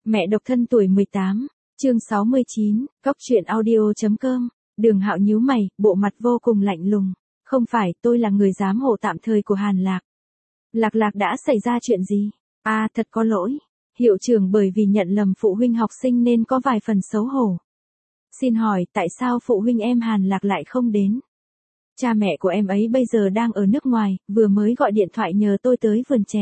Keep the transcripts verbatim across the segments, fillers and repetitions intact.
Mẹ độc thân tuổi mười tám, chương sáu mươi chín, cóc truyện audio chấm com. Đường Hạo nhíu mày, bộ mặt vô cùng lạnh lùng. Không phải, tôi là người giám hộ tạm thời của Hàn Lạc. Lạc Lạc đã xảy ra chuyện gì? À, thật có lỗi. Hiệu trưởng bởi vì nhận lầm phụ huynh học sinh nên có vài phần xấu hổ. Xin hỏi, tại sao phụ huynh em Hàn Lạc lại không đến? Cha mẹ của em ấy bây giờ đang ở nước ngoài, vừa mới gọi điện thoại nhờ tôi tới vườn chè.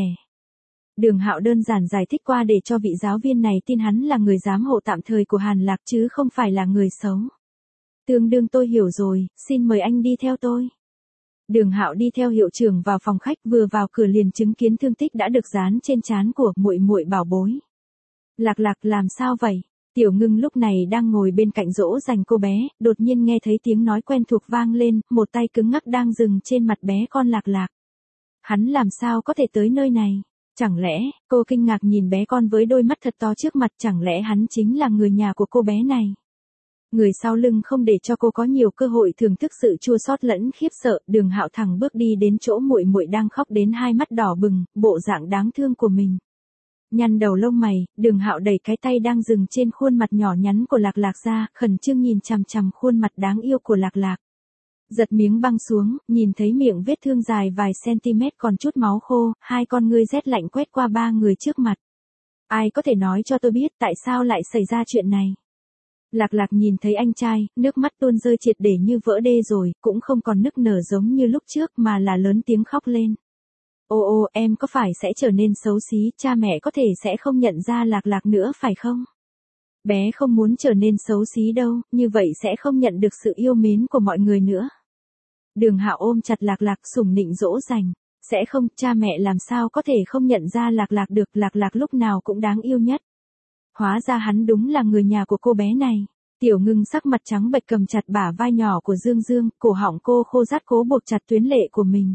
Đường Hạo đơn giản giải thích qua để cho vị giáo viên này tin hắn là người giám hộ tạm thời của Hàn Lạc chứ không phải là người xấu. Tương đương tôi hiểu rồi, xin mời anh đi theo tôi. Đường Hạo đi theo hiệu trưởng vào phòng khách, vừa vào cửa liền chứng kiến thương tích đã được dán trên trán của muội muội bảo bối. Lạc Lạc làm sao vậy? Tiểu Ngưng lúc này đang ngồi bên cạnh dỗ dành cô bé, đột nhiên nghe thấy tiếng nói quen thuộc vang lên, một tay cứng ngắc đang dừng trên mặt bé con Lạc Lạc. Hắn làm sao có thể tới nơi này? Chẳng lẽ, cô kinh ngạc nhìn bé con với đôi mắt thật to trước mặt, chẳng lẽ hắn chính là người nhà của cô bé này? Người sau lưng không để cho cô có nhiều cơ hội thưởng thức sự chua xót lẫn khiếp sợ, Đường Hạo thẳng bước đi đến chỗ muội muội đang khóc đến hai mắt đỏ bừng, bộ dạng đáng thương của mình. Nhăn đầu lông mày, Đường Hạo đẩy cái tay đang dừng trên khuôn mặt nhỏ nhắn của Lạc Lạc ra, khẩn trương nhìn chằm chằm khuôn mặt đáng yêu của Lạc Lạc. Giật miếng băng xuống, nhìn thấy miệng vết thương dài vài cm còn chút máu khô, hai con ngươi rét lạnh quét qua ba người trước mặt. Ai có thể nói cho tôi biết tại sao lại xảy ra chuyện này? Lạc Lạc nhìn thấy anh trai, nước mắt tuôn rơi triệt để như vỡ đê rồi, cũng không còn nức nở giống như lúc trước mà là lớn tiếng khóc lên. Ô ô, em có phải sẽ trở nên xấu xí, cha mẹ có thể sẽ không nhận ra Lạc Lạc nữa phải không? Bé không muốn trở nên xấu xí đâu, như vậy sẽ không nhận được sự yêu mến của mọi người nữa. Đường Hạo ôm chặt Lạc Lạc sủng nịnh dỗ dành. Sẽ không, cha mẹ làm sao có thể không nhận ra Lạc Lạc được, Lạc Lạc lúc nào cũng đáng yêu nhất. Hóa ra hắn đúng là người nhà của cô bé này. Tiểu Ngưng sắc mặt trắng bệch cầm chặt bả vai nhỏ của Dương Dương, cổ họng cô khô rát cố buộc chặt tuyến lệ của mình.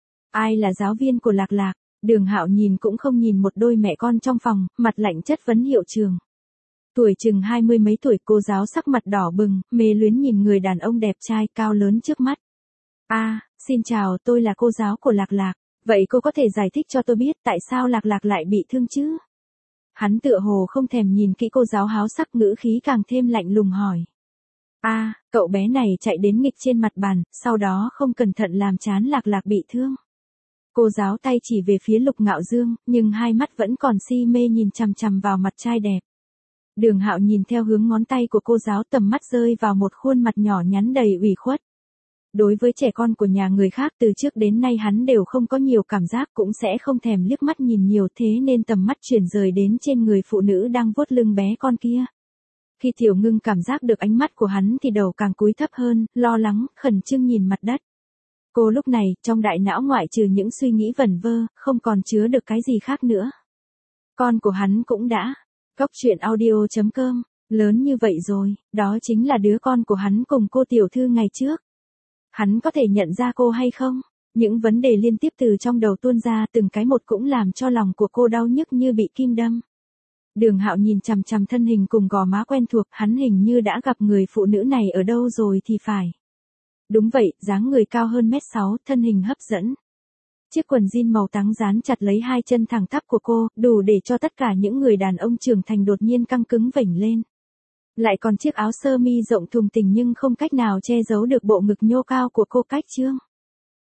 Ai là giáo viên của Lạc Lạc? Đường Hạo nhìn cũng không nhìn một đôi mẹ con trong phòng, mặt lạnh chất vấn hiệu trưởng. Tuổi chừng hai mươi mấy tuổi, cô giáo sắc mặt đỏ bừng, mê luyến nhìn người đàn ông đẹp trai cao lớn trước mắt. A, à, xin chào, tôi là cô giáo của Lạc Lạc. Vậy cô có thể giải thích cho tôi biết tại sao Lạc Lạc lại bị thương chứ? Hắn tựa hồ không thèm nhìn kỹ cô giáo háo sắc, ngữ khí càng thêm lạnh lùng hỏi. A, à, cậu bé này chạy đến nghịch trên mặt bàn, sau đó không cẩn thận làm trán Lạc Lạc bị thương. Cô giáo tay chỉ về phía Lục Ngạo Dương, nhưng hai mắt vẫn còn si mê nhìn chằm chằm vào mặt trai đẹp. Đường Hạo nhìn theo hướng ngón tay của cô giáo, tầm mắt rơi vào một khuôn mặt nhỏ nhắn đầy ủy khuất. Đối với trẻ con của nhà người khác từ trước đến nay hắn đều không có nhiều cảm giác, cũng sẽ không thèm liếc mắt nhìn nhiều, thế nên tầm mắt chuyển rời đến trên người phụ nữ đang vuốt lưng bé con kia. Khi Tiểu Ngưng cảm giác được ánh mắt của hắn thì đầu càng cúi thấp hơn, lo lắng, khẩn trương nhìn mặt đất. Cô lúc này, trong đại não ngoại trừ những suy nghĩ vẩn vơ, không còn chứa được cái gì khác nữa. Con của hắn cũng đã. Cóc truyện audio chấm com, lớn như vậy rồi, đó chính là đứa con của hắn cùng cô tiểu thư ngày trước. Hắn có thể nhận ra cô hay không? Những vấn đề liên tiếp từ trong đầu tuôn ra từng cái một cũng làm cho lòng của cô đau nhức như bị kim đâm. Đường Hạo nhìn chằm chằm thân hình cùng gò má quen thuộc, hắn hình như đã gặp người phụ nữ này ở đâu rồi thì phải. Đúng vậy, dáng người cao hơn mét sáu, thân hình hấp dẫn. Chiếc quần jean màu trắng dán chặt lấy hai chân thẳng tắp của cô, đủ để cho tất cả những người đàn ông trưởng thành đột nhiên căng cứng vểnh lên. Lại còn chiếc áo sơ mi rộng thùng thình nhưng không cách nào che giấu được bộ ngực nhô cao của cô cách trương.